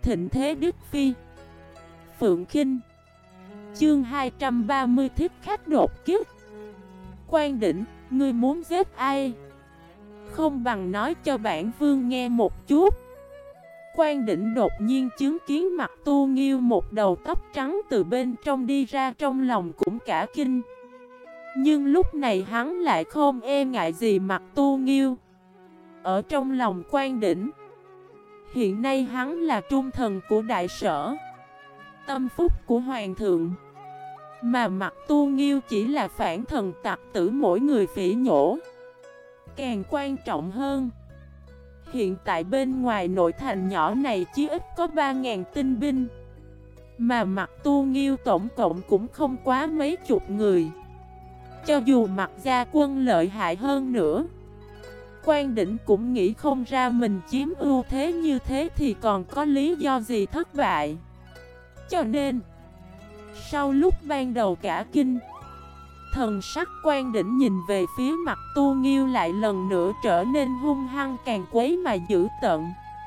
thịnh thế Đức Phi. Phượng Khinh. Chương 230 thiết khách đột kích. Quan Đỉnh, ngươi muốn giết ai? Không bằng nói cho bản vương nghe một chút. Quan Đỉnh đột nhiên chứng kiến mặt Tu Nghiêu một đầu tóc trắng từ bên trong đi ra, trong lòng cũng cả kinh. Nhưng lúc này hắn lại không e ngại gì mặt Tu Nghiêu. Ở trong lòng Quan Đỉnh, hiện nay hắn là trung thần của đại sở, tâm phúc của hoàng thượng. Mà mặt Tu Nghiêu chỉ là phản thần tặc tử mỗi người phỉ nhổ. Càng quan trọng hơn, hiện tại bên ngoài nội thành nhỏ này chỉ ít có 3.000 tinh binh, mà mặt Tu Nghiêu tổng cộng cũng không quá mấy chục người. Cho dù mặt gia quân lợi hại hơn nữa, Quan Đỉnh cũng nghĩ không ra mình chiếm ưu thế như thế thì còn có lý do gì thất bại. Cho nên, sau lúc ban đầu cả kinh, thần sắc Quan Đỉnh nhìn về phía mặt Tu Nghiêu lại lần nữa trở nên hung hăng, càng quấy mà dữ tợn.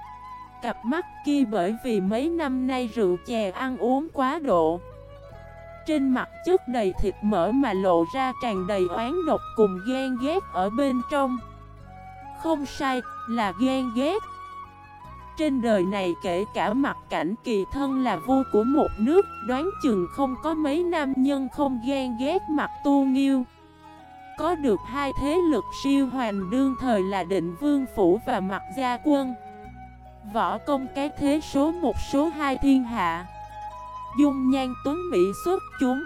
Cặp mắt kia bởi vì mấy năm nay rượu chè ăn uống quá độ, trên mặt chất đầy thịt mỡ mà lộ ra tràn đầy oán độc cùng ghen ghét ở bên trong. Không sai, là ghen ghét. Trên đời này kể cả Mặc Cảnh Kỳ thân là vua của một nước, đoán chừng không có mấy nam nhân không ghen ghét mặt Tu Nghiêu. Có được hai thế lực siêu hoàng đương thời là Định Vương Phủ và Mặc Gia Quân, võ công cái thế số một số hai thiên hạ, dung nhan tuấn mỹ xuất chúng,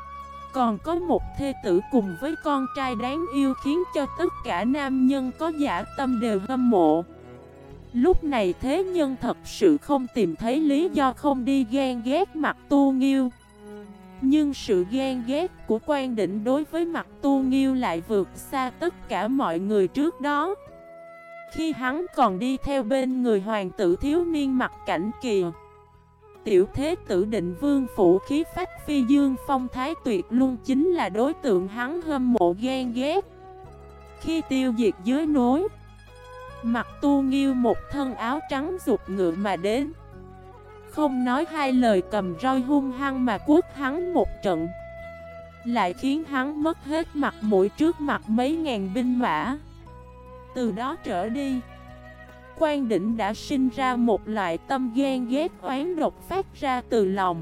còn có một thê tử cùng với con trai đáng yêu khiến cho tất cả nam nhân có dã tâm đều hâm mộ. Lúc này thế nhân thật sự không tìm thấy lý do không đi ghen ghét mặt Tu Nghiêu. Nhưng sự ghen ghét của Quan Đỉnh đối với mặt Tu Nghiêu lại vượt xa tất cả mọi người trước đó. Khi hắn còn đi theo bên người hoàng tử thiếu niên Mặc Cảnh Kỳ, tiểu thế tử Định Vương Phủ khí phách phi dương phong thái tuyệt luôn chính là đối tượng hắn hâm mộ ghen ghét. Khi tiêu diệt dưới núi, mặt Tu Nghiêu một thân áo trắng giục ngựa mà đến, không nói hai lời cầm roi hung hăng mà quất hắn một trận, lại khiến hắn mất hết mặt mũi trước mặt mấy ngàn binh mã. Từ đó trở đi, Quan Đỉnh đã sinh ra một loại tâm ghen ghét oán độc phát ra từ lòng.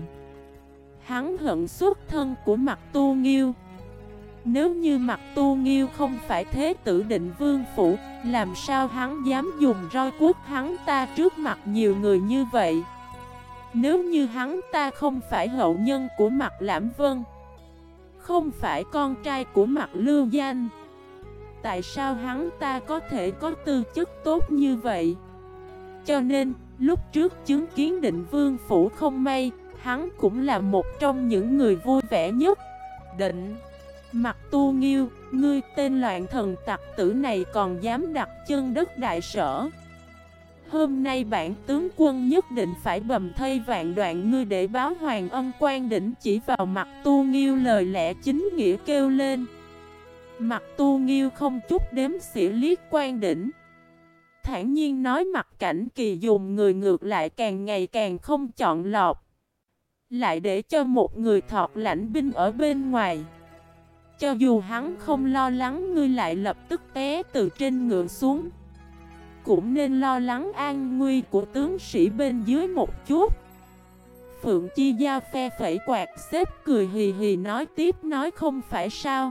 Hắn hận xuất thân của mặt Tu Nghiêu. Nếu như mặt Tu Nghiêu không phải thế tử Định Vương Phủ, làm sao hắn dám dùng roi quất hắn ta trước mặt nhiều người như vậy? Nếu như hắn ta không phải hậu nhân của Mặt Lãm Vân, không phải con trai của Mặt Lưu Danh, tại sao hắn ta có thể có tư chất tốt như vậy? Cho nên, lúc trước chứng kiến Định Vương Phủ không may, hắn cũng là một trong những người vui vẻ nhất. Định, Mặt Tu Nghiêu, ngươi tên loạn thần tặc tử này còn dám đặt chân đất đại sở. Hôm nay bản tướng quân nhất định phải bầm thây vạn đoạn ngươi để báo hoàng ân. Quan Đỉnh chỉ vào mặt Tu Nghiêu lời lẽ chính nghĩa kêu lên. Mặt Tu Nghiêu không chút đếm xỉa liếc Quan Đỉnh, thản nhiên nói Mặc Cảnh Kỳ dùng người ngược lại càng ngày càng không chọn lọc, lại để cho một người thọt lãnh binh ở bên ngoài. Cho dù hắn không lo lắng ngươi lại lập tức té từ trên ngựa xuống, cũng nên lo lắng an nguy của tướng sĩ bên dưới một chút. Phượng Chi Giao phe phẩy quạt xếp cười hì hì nói tiếp, nói không phải sao,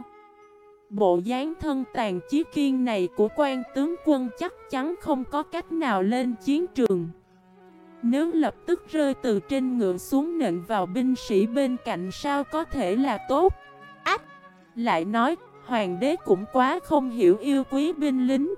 bộ dáng thân tàn chí kiên này của quan tướng quân chắc chắn không có cách nào lên chiến trường. Nếu lập tức rơi từ trên ngựa xuống nện vào binh sĩ bên cạnh sao có thể là tốt. Ách! Lại nói, hoàng đế cũng quá không hiểu yêu quý binh lính.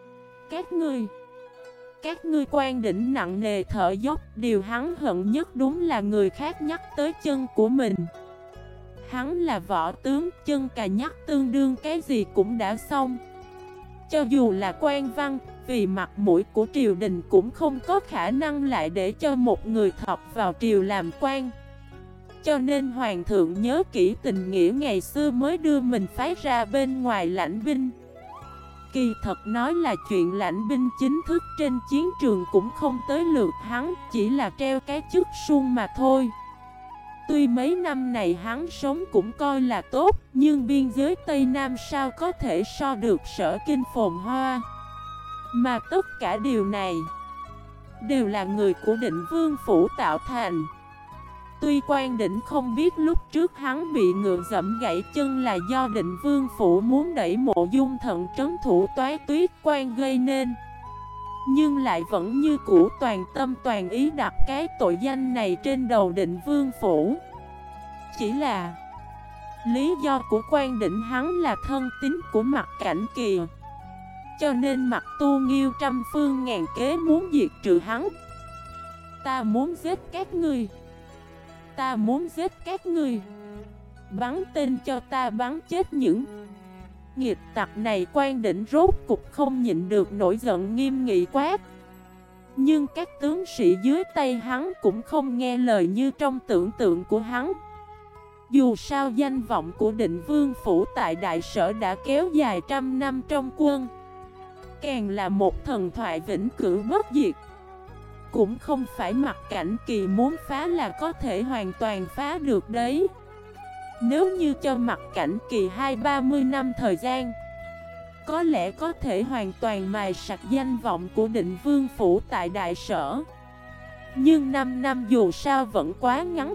Các ngươi Quan Đỉnh nặng nề thở dốc, điều hắn hận nhất đúng là người khác nhắc tới chân của mình. Hắn là võ tướng, chân cà nhắc tương đương cái gì cũng đã xong. Cho dù là quan văn, vì mặt mũi của triều đình cũng không có khả năng lại để cho một người thọc vào triều làm quan. Cho nên hoàng thượng nhớ kỹ tình nghĩa ngày xưa mới đưa mình phái ra bên ngoài lãnh binh. Kỳ thật nói là chuyện lãnh binh chính thức trên chiến trường cũng không tới lượt hắn, chỉ là treo cái chức suông mà thôi. Tuy mấy năm này hắn sống cũng coi là tốt, nhưng biên giới Tây Nam sao có thể so được Sở Kinh phồn hoa. Mà tất cả điều này đều là người của Định Vương Phủ tạo thành. Tuy Quan Đỉnh không biết lúc trước hắn bị ngựa dẫm gãy chân là do Định Vương Phủ muốn đẩy Mộ Dung Thận trấn thủ Toái Tuyết Quan gây nên, nhưng lại vẫn như cũ toàn tâm toàn ý đặt cái tội danh này trên đầu Định Vương Phủ. Chỉ là lý do của Quan Đỉnh hắn là thân tín của Mặc Cảnh Kỳ, cho nên Mặc Tu Nghiêu trăm phương ngàn kế muốn diệt trừ hắn. Ta muốn giết các ngươi, ta muốn giết các ngươi, bắn tên cho ta bắn chết những nghịch tặc này. Quan Đỉnh rốt cục không nhịn được nổi giận nghiêm nghị quát. Nhưng các tướng sĩ dưới tay hắn cũng không nghe lời như trong tưởng tượng của hắn. Dù sao danh vọng của Định Vương Phủ tại Đại Sở đã kéo dài trăm năm trong quân, càng là một thần thoại vĩnh cửu bất diệt. Cũng không phải Mặc Cảnh Kỳ muốn phá là có thể hoàn toàn phá được đấy. Nếu như cho Mặc Cảnh Kỳ 20-30 năm thời gian, có lẽ có thể hoàn toàn mài sạch danh vọng của Định Vương Phủ tại Đại Sở. Nhưng 5 năm dù sao vẫn quá ngắn.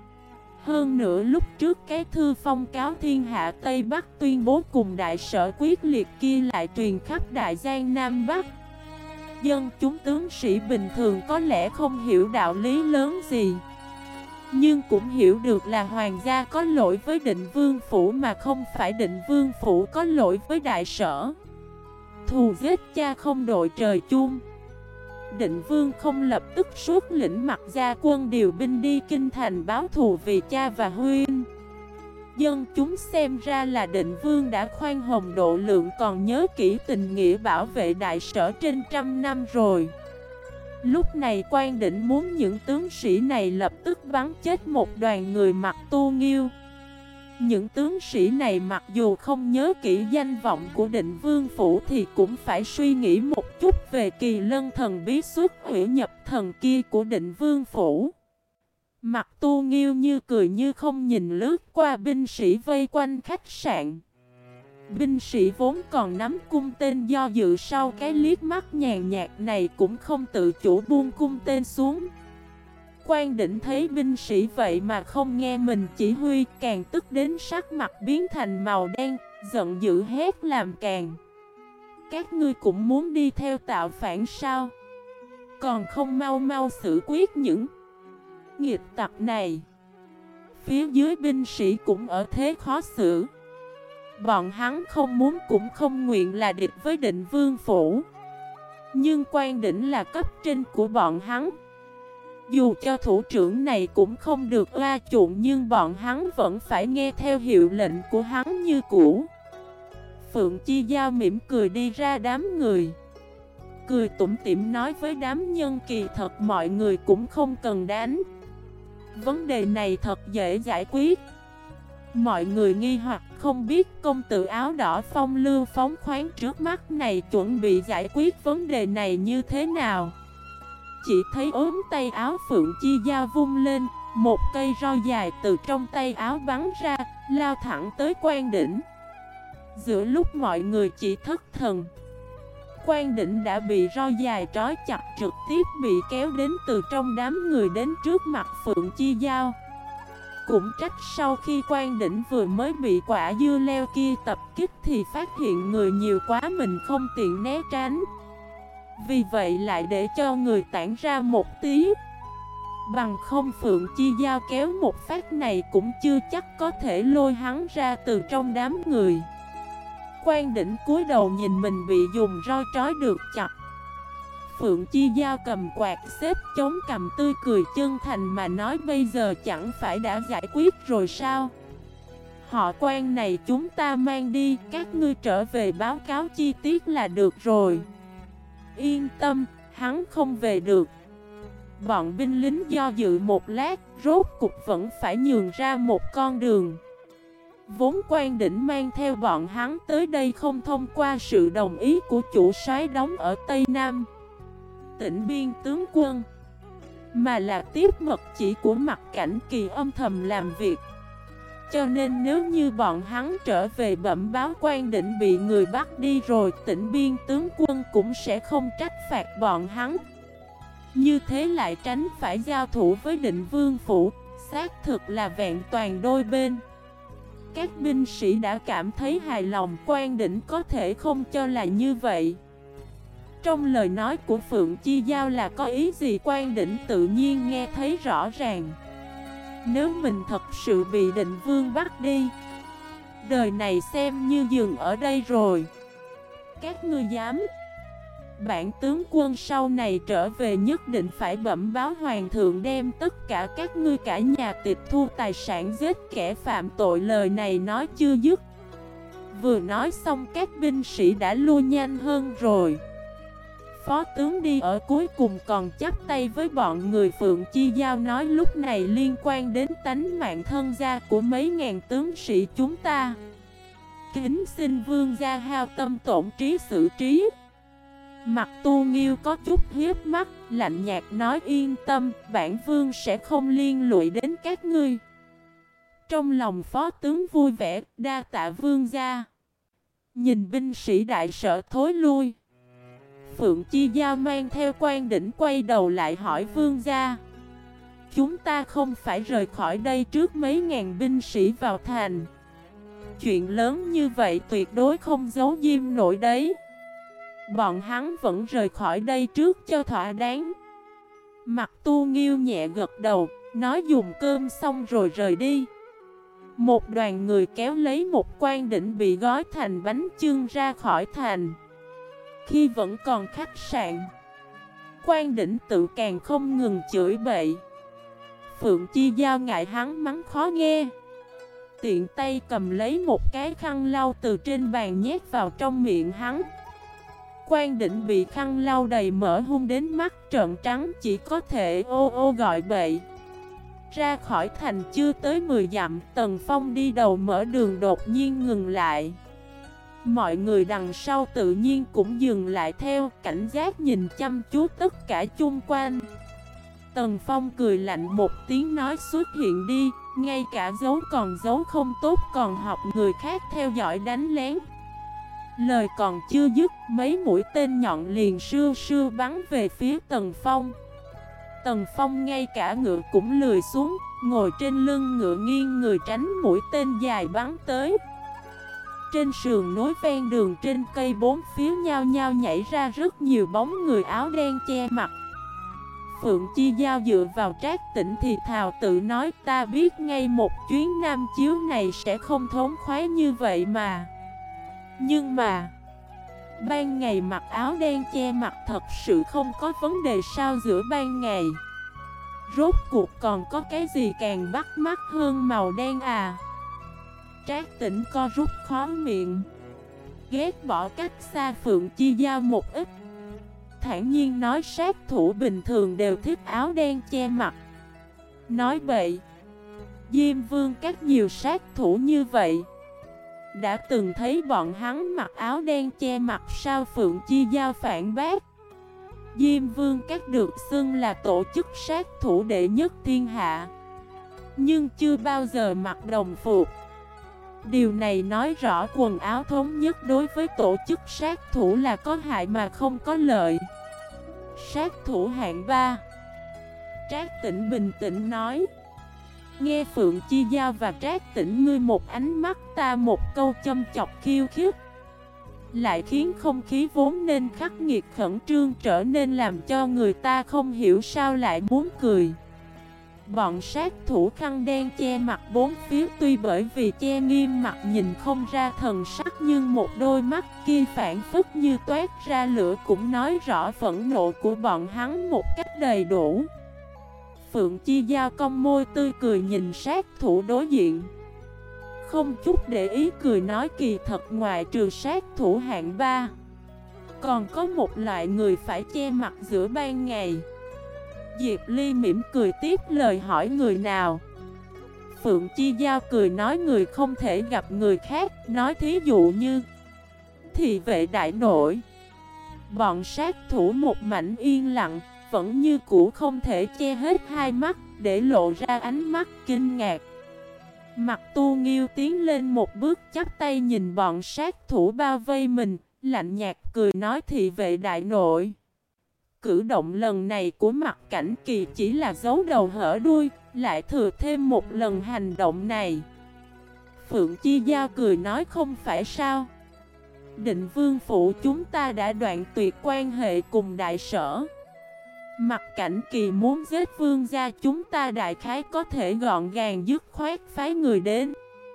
Hơn nữa lúc trước cái thư phong cáo thiên hạ Tây Bắc tuyên bố cùng Đại Sở quyết liệt kia lại truyền khắp Đại Giang Nam Bắc. Dân chúng tướng sĩ bình thường có lẽ không hiểu đạo lý lớn gì, nhưng cũng hiểu được là hoàng gia có lỗi với Định Vương Phủ mà không phải Định Vương Phủ có lỗi với Đại Sở. Thù giết cha không đội trời chung. Định Vương không lập tức xuất lĩnh Mặc gia quân điều binh đi kinh thành báo thù vì cha và huynh. Dân chúng xem ra là Định Vương đã khoan hồng độ lượng, còn nhớ kỹ tình nghĩa bảo vệ Đại Sở trên trăm năm rồi. Lúc này Quan Đỉnh muốn những tướng sĩ này lập tức bắn chết một đoàn người Mặc Tu Nghiêu. Những tướng sĩ này mặc dù không nhớ kỹ danh vọng của Định Vương Phủ thì cũng phải suy nghĩ một chút về kỳ lân thần bí xuất hủy nhập thần kia của Định Vương Phủ. Mặc Tu Nghiêu như cười như không nhìn lướt qua binh sĩ vây quanh khách sạn. Binh sĩ vốn còn nắm cung tên do dự sau cái liếc mắt nhàn nhạt này cũng không tự chủ buông cung tên xuống. Quan Đỉnh thấy binh sĩ vậy mà không nghe mình chỉ huy, càng tức đến sắc mặt biến thành màu đen, giận dữ hét làm càng. Các ngươi cũng muốn đi theo tạo phản sao? Còn không mau mau xử quyết những nghịch tặc này. Phía dưới binh sĩ cũng ở thế khó xử. Bọn hắn không muốn cũng không nguyện là địch với Định Vương Phủ. Nhưng Quan Đỉnh là cấp trên của bọn hắn. Dù cho thủ trưởng này cũng không được oa chuộng, nhưng bọn hắn vẫn phải nghe theo hiệu lệnh của hắn như cũ. Phượng Chi Giao mỉm cười đi ra đám người, cười tủm tỉm nói với đám nhân kỳ thật mọi người cũng không cần đánh. Vấn đề này thật dễ giải quyết. Mọi người nghi hoặc không biết công tử áo đỏ phong lưu phóng khoáng trước mắt này chuẩn bị giải quyết vấn đề này như thế nào. Chỉ thấy ốm tay áo Phượng Chi Giao vung lên, một cây roi dài từ trong tay áo bắn ra, lao thẳng tới Quan Đỉnh. Giữa lúc mọi người chỉ thất thần, Quan Đỉnh đã bị roi dài trói chặt, trực tiếp bị kéo đến từ trong đám người đến trước mặt Phượng Chi Giao. Cũng trách sau khi Quan Đỉnh vừa mới bị quả dưa leo kia tập kích thì phát hiện người nhiều quá mình không tiện né tránh. Vì vậy lại để cho người tản ra một tí. Bằng không Phượng Chi Giao kéo một phát này cũng chưa chắc có thể lôi hắn ra từ trong đám người. Quan Đỉnh cúi đầu nhìn mình bị dùng roi trói được chặt. Phượng Chi Giao cầm quạt xếp chống cằm tươi cười chân thành mà nói bây giờ chẳng phải đã giải quyết rồi sao? Họ Quan này chúng ta mang đi, các ngươi trở về báo cáo chi tiết là được rồi. Yên tâm, hắn không về được. Bọn binh lính do dự một lát, rốt cục vẫn phải nhường ra một con đường. Vốn Quan Đỉnh mang theo bọn hắn tới đây không thông qua sự đồng ý của chủ soái đóng ở Tây Nam Tỉnh Biên tướng quân, mà là tiếp mật chỉ của Mặt Cảnh Kỳ âm thầm làm việc. Cho nên nếu như bọn hắn trở về bẩm báo Quan Đỉnh bị người bắt đi rồi, Tỉnh Biên tướng quân cũng sẽ không trách phạt bọn hắn. Như thế lại tránh phải giao thủ với Định Vương Phủ, xác thực là vẹn toàn đôi bên. Các binh sĩ đã cảm thấy hài lòng, Quan Đỉnh có thể không cho là như vậy. Trong lời nói của Phượng Chi Giao là có ý gì Quan Đỉnh tự nhiên nghe thấy rõ ràng. Nếu mình thật sự bị Định Vương bắt đi, đời này xem như dừng ở đây rồi. Các ngươi dám? Bản tướng quân sau này trở về nhất định phải bẩm báo hoàng thượng đem tất cả các ngươi cả nhà tịch thu tài sản, giết kẻ phạm tội. Lời này nói chưa dứt, vừa nói xong các binh sĩ đã lui nhanh hơn rồi. Phó tướng đi ở cuối cùng còn chắp tay với bọn người. Phượng Chi Giao nói lúc này liên quan đến tánh mạng thân gia của mấy ngàn tướng sĩ chúng ta, kính xin vương gia hao tâm tổn trí xử trí. Mặt Tu Nghiêu có chút hiếp mắt, lạnh nhạt nói yên tâm, bản vương sẽ không liên lụy đến các ngươi. Trong lòng phó tướng vui vẻ, đa tạ vương gia. Nhìn binh sĩ đại sở thối lui, Phượng Chi Giao mang theo Quan Đỉnh quay đầu lại hỏi vương gia, chúng ta không phải rời khỏi đây trước mấy ngàn binh sĩ vào thành. Chuyện lớn như vậy tuyệt đối không giấu diêm nổi đấy. Bọn hắn vẫn rời khỏi đây trước cho thỏa đáng. Mặt Tu Nghiêu nhẹ gật đầu, nói dùng cơm xong rồi rời đi. Một đoàn người kéo lấy một Quan Đỉnh bị gói thành bánh chưng ra khỏi thành. Khi vẫn còn khách sạn, Quan Đỉnh tự càng không ngừng chửi bậy. Phượng Chi Giao ngại hắn mắng khó nghe, tiện tay cầm lấy một cái khăn lau từ trên bàn nhét vào trong miệng hắn. Quan Đỉnh bị khăn lau đầy mỡ hung đến mắt trợn trắng, chỉ có thể ô ô gọi bậy. Ra khỏi thành chưa tới 10 dặm, Tần Phong đi đầu mở đường đột nhiên ngừng lại. Mọi người đằng sau tự nhiên cũng dừng lại theo, cảnh giác nhìn chăm chú tất cả chung quanh. Tần Phong cười lạnh một tiếng nói xuất hiện đi, ngay cả giấu còn giấu không tốt còn học người khác theo dõi đánh lén. Lời còn chưa dứt, mấy mũi tên nhọn liền sưu sưu bắn về phía Tần Phong. Tần Phong ngay cả ngựa cũng lười xuống, ngồi trên lưng ngựa nghiêng người tránh mũi tên dài bắn tới. Trên sườn núi ven đường trên cây bốn phía nhao nhao nhảy ra rất nhiều bóng người áo đen che mặt. Phượng Chi Giao dựa vào Trác Tĩnh thì thào tự nói ta biết ngay một chuyến Nam Chiếu này sẽ không thống khoái như vậy mà. Nhưng mà ban ngày mặc áo đen che mặt thật sự không có vấn đề sao? Giữa ban ngày rốt cuộc còn có cái gì càng bắt mắt hơn màu đen à? Trác Tĩnh co rút khó miệng, ghét bỏ cách xa Phượng Chi Giao một ít, thản nhiên nói sát thủ bình thường đều thích áo đen che mặt. Nói bậy, Diêm Vương các nhiều sát thủ như vậy, đã từng thấy bọn hắn mặc áo đen che mặt sao? Phượng Chi Giao phản bác, Diêm Vương các được xưng là tổ chức sát thủ đệ nhất thiên hạ, nhưng chưa bao giờ mặc đồng phục. Điều này nói rõ quần áo thống nhất đối với tổ chức sát thủ là có hại mà không có lợi. Sát thủ hạng 3. Trác Tĩnh bình tĩnh nói. Nghe Phượng Chi Giao và Trác Tĩnh ngươi một ánh mắt ta một câu châm chọc khiêu khích, lại khiến không khí vốn nên khắc nghiệt khẩn trương trở nên làm cho người ta không hiểu sao lại muốn cười. Bọn sát thủ khăn đen che mặt bốn phía tuy bởi vì che nghiêm mặt nhìn không ra thần sắc, nhưng một đôi mắt kia phản phất như toát ra lửa cũng nói rõ phẫn nộ của bọn hắn một cách đầy đủ. Phượng Chi Giao cong môi tươi cười nhìn sát thủ đối diện, không chút để ý cười nói kỳ thật ngoài trừ sát thủ hạng 3, còn có một loại người phải che mặt giữa ban ngày. Diệp Ly mỉm cười tiếp lời hỏi người nào. Phượng Chi Giao cười nói người không thể gặp người khác, nói thí dụ như thị vệ đại nội. Bọn sát thủ một mảnh yên lặng, vẫn như cũ không thể che hết hai mắt, để lộ ra ánh mắt kinh ngạc. Mặt Tu Nghiêu tiến lên một bước chắp tay nhìn bọn sát thủ bao vây mình, lạnh nhạt cười nói thị vệ đại nội. Cử động lần này của Mặt Cảnh Kỳ chỉ là giấu đầu hở đuôi, lại thừa thêm một lần hành động này. Phượng Chi Giao cười nói không phải sao. Định Vương phủ chúng ta đã đoạn tuyệt quan hệ cùng đại sở. Mặt Cảnh Kỳ muốn giết vương gia chúng ta đại khái có thể gọn gàng dứt khoát phái người đến.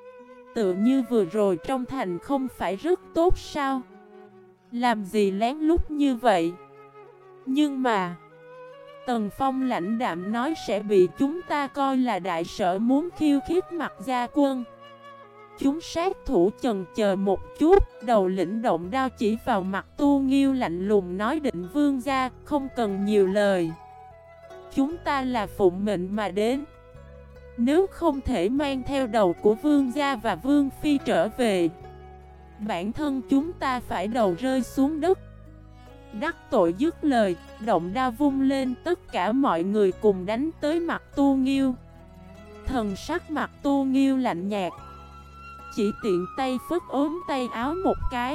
Tự như vừa rồi trong thành không phải rất tốt sao? Làm gì lén lút như vậy? Nhưng mà Tần Phong lãnh đạm nói sẽ bị chúng ta coi là đại sở muốn khiêu khích Mặt gia quân. Chúng sát thủ chần chờ một chút, đầu lĩnh động đao chỉ vào Mặt Tu Nghiêu lạnh lùng nói Định Vương gia không cần nhiều lời. Chúng ta là phụng mệnh mà đến. Nếu không thể mang theo đầu của vương gia và vương phi trở về, bản thân chúng ta phải đầu rơi xuống đất. Đắc tội dứt lời, động đao vung lên, tất cả mọi người cùng đánh tới Mặt Tu Nghiêu. Thần sắc Mặt Tu Nghiêu lạnh nhạt, chỉ tiện tay phất ốm tay áo một cái,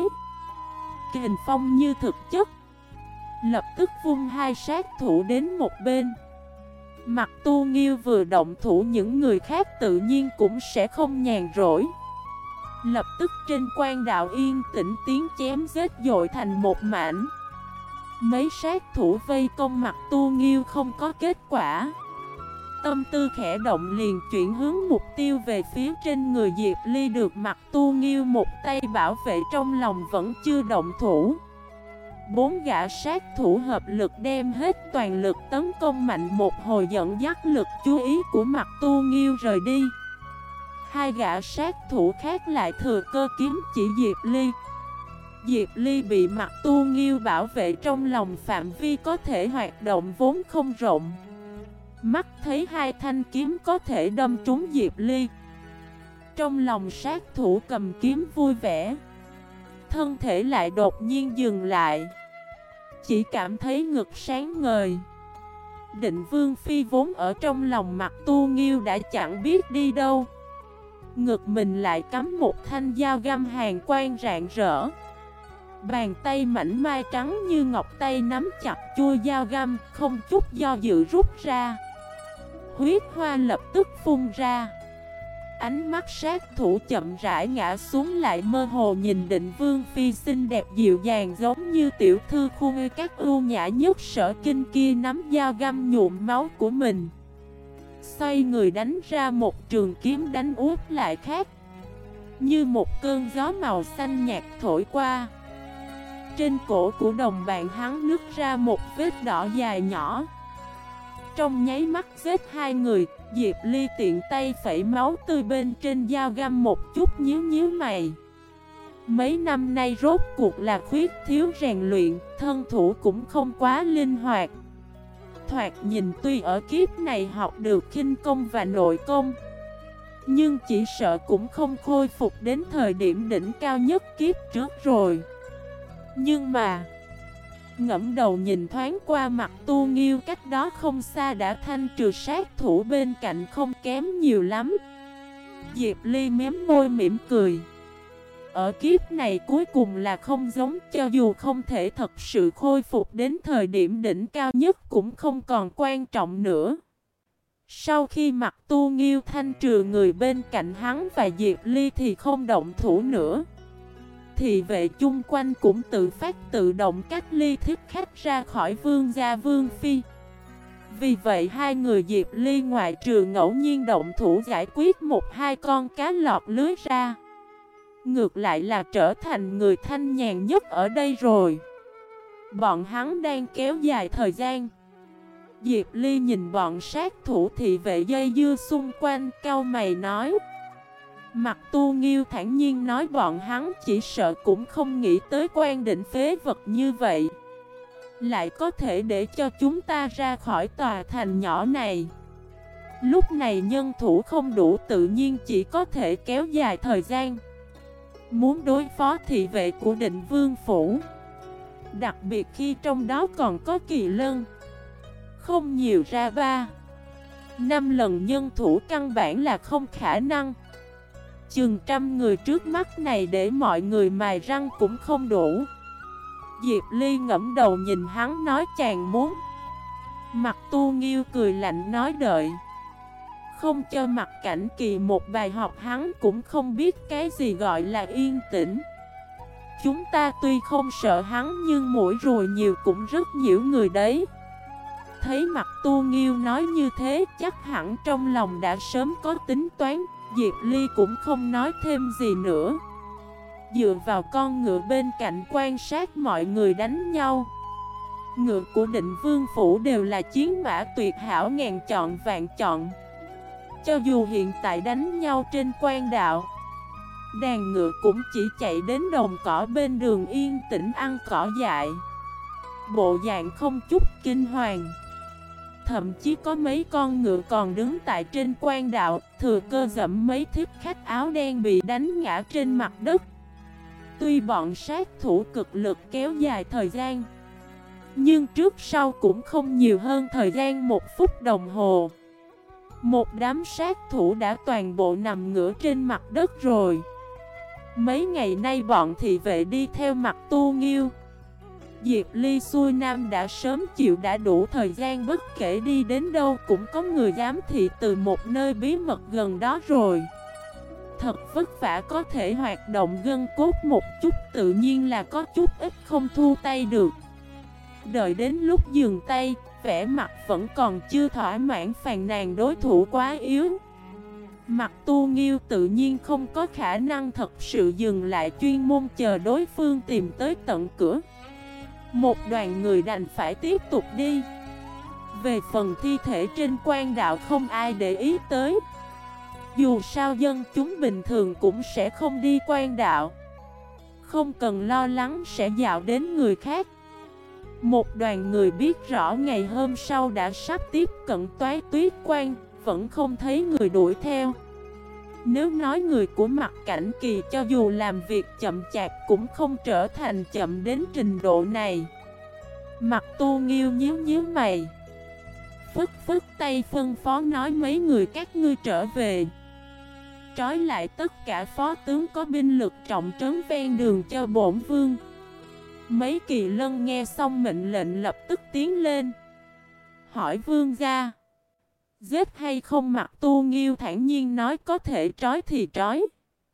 kình phong như thực chất, lập tức vung hai sát thủ đến một bên. Mặt Tu Nghiêu vừa động thủ, những người khác tự nhiên cũng sẽ không nhàn rỗi. Lập tức trên quan đạo yên tĩnh tiếng chém giết dội thành một mảnh. Mấy sát thủ vây công Mặt Tu Nghiêu không có kết quả. Tâm tư khẽ động liền chuyển hướng mục tiêu về phía trên người Diệp Ly, được Mặt Tu Nghiêu một tay bảo vệ trong lòng vẫn chưa động thủ. Bốn gã sát thủ hợp lực đem hết toàn lực tấn công mạnh một hồi, dẫn dắt lực chú ý của Mặt Tu Nghiêu rời đi. Hai gã sát thủ khác lại thừa cơ kiếm chỉ Diệp Ly. Diệp Ly bị Mặt Tu Nghiêu bảo vệ trong lòng, phạm vi có thể hoạt động vốn không rộng. Mắt thấy hai thanh kiếm có thể đâm trúng Diệp Ly, trong lòng sát thủ cầm kiếm vui vẻ, thân thể lại đột nhiên dừng lại, chỉ cảm thấy ngực sáng ngời. Định Vương phi vốn ở trong lòng Mặt Tu Nghiêu đã chẳng biết đi đâu, ngực mình lại cắm một thanh dao găm hàn quang rạng rỡ. Bàn tay mảnh mai trắng như ngọc tay nắm chặt chuôi dao găm, không chút do dự rút ra. Huyết hoa lập tức phun ra. Ánh mắt sát thủ chậm rãi ngã xuống, lại mơ hồ nhìn Định Vương phi xinh đẹp dịu dàng giống như tiểu thư khuê các ưu nhã nhất Sở Kinh kia nắm dao găm nhuộm máu của mình. Xoay người đánh ra một trường kiếm đánh úp lại khác, như một cơn gió màu xanh nhạt thổi qua. Trên cổ của đồng bạn hắn nứt ra một vết đỏ dài nhỏ. Trong nháy mắt giết hai người, Diệp Ly tiện tay phẩy máu tươi bên trên dao găm một chút, nhíu nhíu mày. Mấy năm nay rốt cuộc là khuyết thiếu rèn luyện, thân thủ cũng không quá linh hoạt. Thoạt nhìn tuy ở kiếp này học được khinh công và nội công, nhưng chỉ sợ cũng không khôi phục đến thời điểm đỉnh cao nhất kiếp trước rồi. Nhưng mà ngẫm đầu nhìn thoáng qua Mặt Tu Nghiêu cách đó không xa đã thanh trừ sát thủ bên cạnh không kém nhiều lắm. Diệp Ly mém môi mỉm cười. Ở kiếp này cuối cùng là không giống, cho dù không thể thật sự khôi phục đến thời điểm đỉnh cao nhất cũng không còn quan trọng nữa. Sau khi Mặt Tu Nghiêu thanh trừ người bên cạnh hắn và Diệp Ly thì không động thủ nữa. Thị vệ chung quanh cũng tự phát tự động cách ly thích khách ra khỏi vương gia vương phi. Vì vậy hai người Diệp Ly ngoại trừ ngẫu nhiên động thủ giải quyết một hai con cá lọt lưới ra, ngược lại là trở thành người thanh nhàn nhất ở đây rồi. Bọn hắn đang kéo dài thời gian. Diệp Ly nhìn bọn sát thủ thị vệ dây dưa xung quanh, cau mày nói. Mặt Tu Nghiêu thản nhiên nói bọn hắn chỉ sợ cũng không nghĩ tới quan định phế vật như vậy lại có thể để cho chúng ta ra khỏi tòa thành nhỏ này. Lúc này nhân thủ không đủ, tự nhiên chỉ có thể kéo dài thời gian. Muốn đối phó thị vệ của Định Vương Phủ, đặc biệt khi trong đó còn có Kỳ Lân, không nhiều ra 3-5 lần nhân thủ căn bản là không khả năng. Chừng trăm người trước mắt này để mọi người mài răng cũng không đủ. Diệp Ly ngẫm đầu nhìn hắn nói chàng muốn. Mặt Tu Nghiêu cười lạnh nói đợi. Không cho Mặt Cảnh Kỳ một bài học, hắn cũng không biết cái gì gọi là yên tĩnh. Chúng ta tuy không sợ hắn nhưng mũi ruồi nhiều cũng rất nhiễu người đấy. Thấy Mặt Tu Nghiêu nói như thế, chắc hẳn trong lòng đã sớm có tính toán. Diệp Ly cũng không nói thêm gì nữa, dựa vào con ngựa bên cạnh quan sát mọi người đánh nhau. Ngựa của Định Vương Phủ đều là chiến mã tuyệt hảo, ngàn chọn vạn chọn. Cho dù hiện tại đánh nhau trên quan đạo, đàn ngựa cũng chỉ chạy đến đồng cỏ bên đường yên tĩnh ăn cỏ dại, bộ dạng không chút kinh hoàng. Thậm chí có mấy con ngựa còn đứng tại trên quan đạo, thừa cơ dẫm mấy thiếp khách áo đen bị đánh ngã trên mặt đất. Tuy bọn sát thủ cực lực kéo dài thời gian, nhưng trước sau cũng không nhiều hơn thời gian 1 phút đồng hồ. Một đám sát thủ đã toàn bộ nằm ngửa trên mặt đất rồi. Mấy ngày nay bọn thị vệ đi theo Mặt Tu Nghiêu, Diệp Ly xuôi nam đã sớm chịu đã đủ thời gian, bất kể đi đến đâu cũng có người giám thị từ một nơi bí mật gần đó rồi. Thật vất vả có thể hoạt động gân cốt một chút, tự nhiên là có chút ít không thu tay được. Đợi đến lúc dừng tay, vẻ mặt vẫn còn chưa thỏa mãn, phàn nàn đối thủ quá yếu. Mặt Tu Nghiêu tự nhiên không có khả năng thật sự dừng lại, chuyên môn chờ đối phương tìm tới tận cửa. Một đoàn người đành phải tiếp tục đi. Về phần thi thể trên quan đạo không ai để ý tới. Dù sao dân chúng bình thường cũng sẽ không đi quan đạo, không cần lo lắng sẽ dạo đến người khác. Một đoàn người biết rõ ngày hôm sau đã sắp tiếp cận Toái Tuyết Quan, vẫn không thấy người đuổi theo. Nếu nói người của Mặt Cảnh Kỳ cho dù làm việc chậm chạp cũng không trở thành chậm đến trình độ này. Mặt Tu Nghiêu nhíu nhíu mày, phất phất tay phân phó nói mấy người các ngươi trở về, trói lại tất cả phó tướng có binh lực trọng trấn ven đường cho bổn vương. Mấy Kỳ Lân nghe xong mệnh lệnh lập tức tiến lên, hỏi vương gia giết hay không? Mặt Tu Nghiêu thản nhiên nói có thể trói thì trói,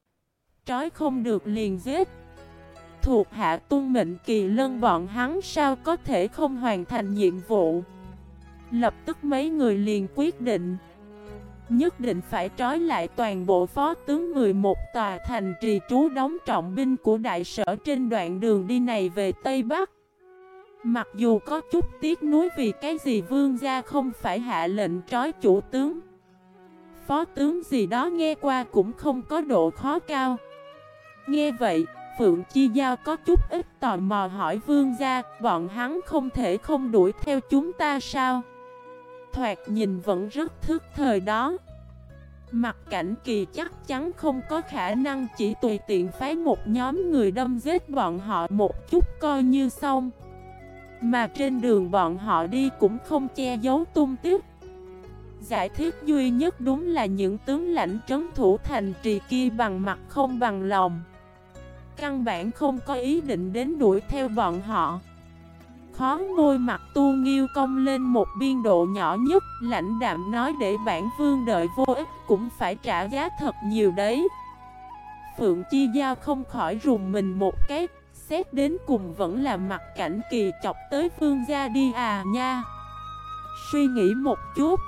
trói không được liền giết. Thuộc hạ tuân mệnh. Kỳ Lân bọn hắn sao có thể không hoàn thành nhiệm vụ. Lập tức mấy người liền quyết định, nhất định phải trói lại toàn bộ phó tướng 11 tòa thành trì trú đóng trọng binh của đại sở trên đoạn đường đi này về Tây Bắc. Mặc dù có chút tiếc nuối vì cái gì vương gia không phải hạ lệnh trói chủ tướng, phó tướng gì đó nghe qua cũng không có độ khó cao. Nghe vậy, Phượng Chi Giao có chút ít tò mò hỏi vương gia, bọn hắn không thể không đuổi theo chúng ta sao? Thoạt nhìn vẫn rất thức thời đó. Mặt Cảnh Kỳ chắc chắn không có khả năng chỉ tùy tiện phái một nhóm người đâm giết bọn họ một chút coi như xong. Mà trên đường bọn họ đi cũng không che giấu tung tích. Giải thích duy nhất đúng là những tướng lãnh trấn thủ thành trì kia bằng mặt không bằng lòng, căn bản không có ý định đến đuổi theo bọn họ. Khó môi Mặt Tu Nghiêu cong lên một biên độ nhỏ nhất, lãnh đạm nói để bản vương đợi vô ích cũng phải trả giá thật nhiều đấy. Phượng Chi Giao không khỏi rùng mình một cái, xét đến cùng vẫn là Mặt Cảnh Kỳ chọc tới vương gia đi à nha. Suy nghĩ một chút,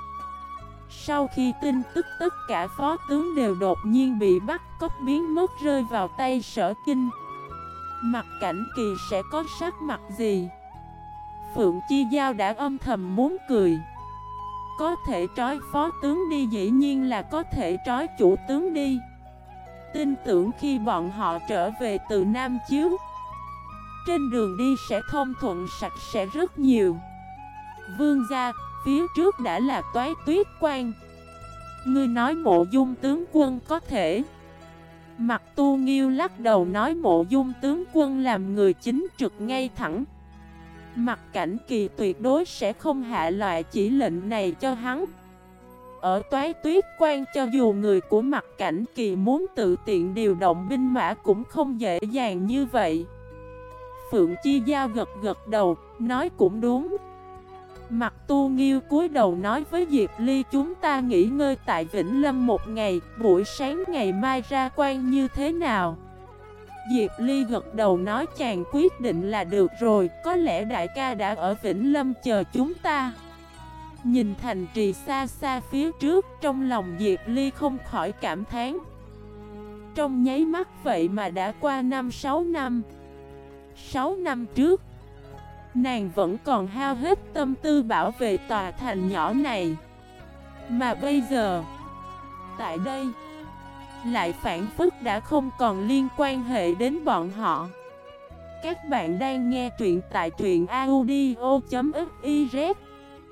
sau khi tin tức tất cả phó tướng đều đột nhiên bị bắt cóc biến mất rơi vào tay Sở Kinh, Mặt Cảnh Kỳ sẽ có sắc mặt gì? Phượng Chi Giao đã âm thầm muốn cười. Có thể trói phó tướng đi dĩ nhiên là có thể trói chủ tướng đi. Tin tưởng khi bọn họ trở về từ Nam Chiếu, trên đường đi sẽ thông thuận sạch sẽ rất nhiều. Vương gia, phía trước đã là Toái Tuyết Quan, Ngươi nói Mộ Dung tướng quân có thể. Mặt Tu Nghiêu lắc đầu nói Mộ Dung tướng quân làm người chính trực ngay thẳng. Mặt Cảnh Kỳ tuyệt đối sẽ không hạ loại chỉ lệnh này cho hắn. Ở Toái Tuyết Quan cho dù người của Mặt Cảnh Kỳ muốn tự tiện điều động binh mã cũng không dễ dàng như vậy. Phượng Chi Giao gật gật đầu, nói cũng đúng. Mặt Tu Nghiêu cúi đầu nói với Diệp Ly chúng ta nghỉ ngơi tại Vĩnh Lâm một ngày, buổi sáng ngày mai ra quan như thế nào? Diệp Ly gật đầu nói chàng quyết định là được rồi, có lẽ đại ca đã ở Vĩnh Lâm chờ chúng ta. Nhìn thành trì xa xa phía trước, trong lòng Diệp Ly không khỏi cảm thán. Trong nháy mắt vậy mà đã qua 5-6 năm. 6 năm trước, nàng vẫn còn hao hết tâm tư bảo vệ tòa thành nhỏ này. Mà bây giờ, tại đây, lại phản phất đã không còn liên quan hệ đến bọn họ. Các bạn đang nghe truyện tại truyện audio.fif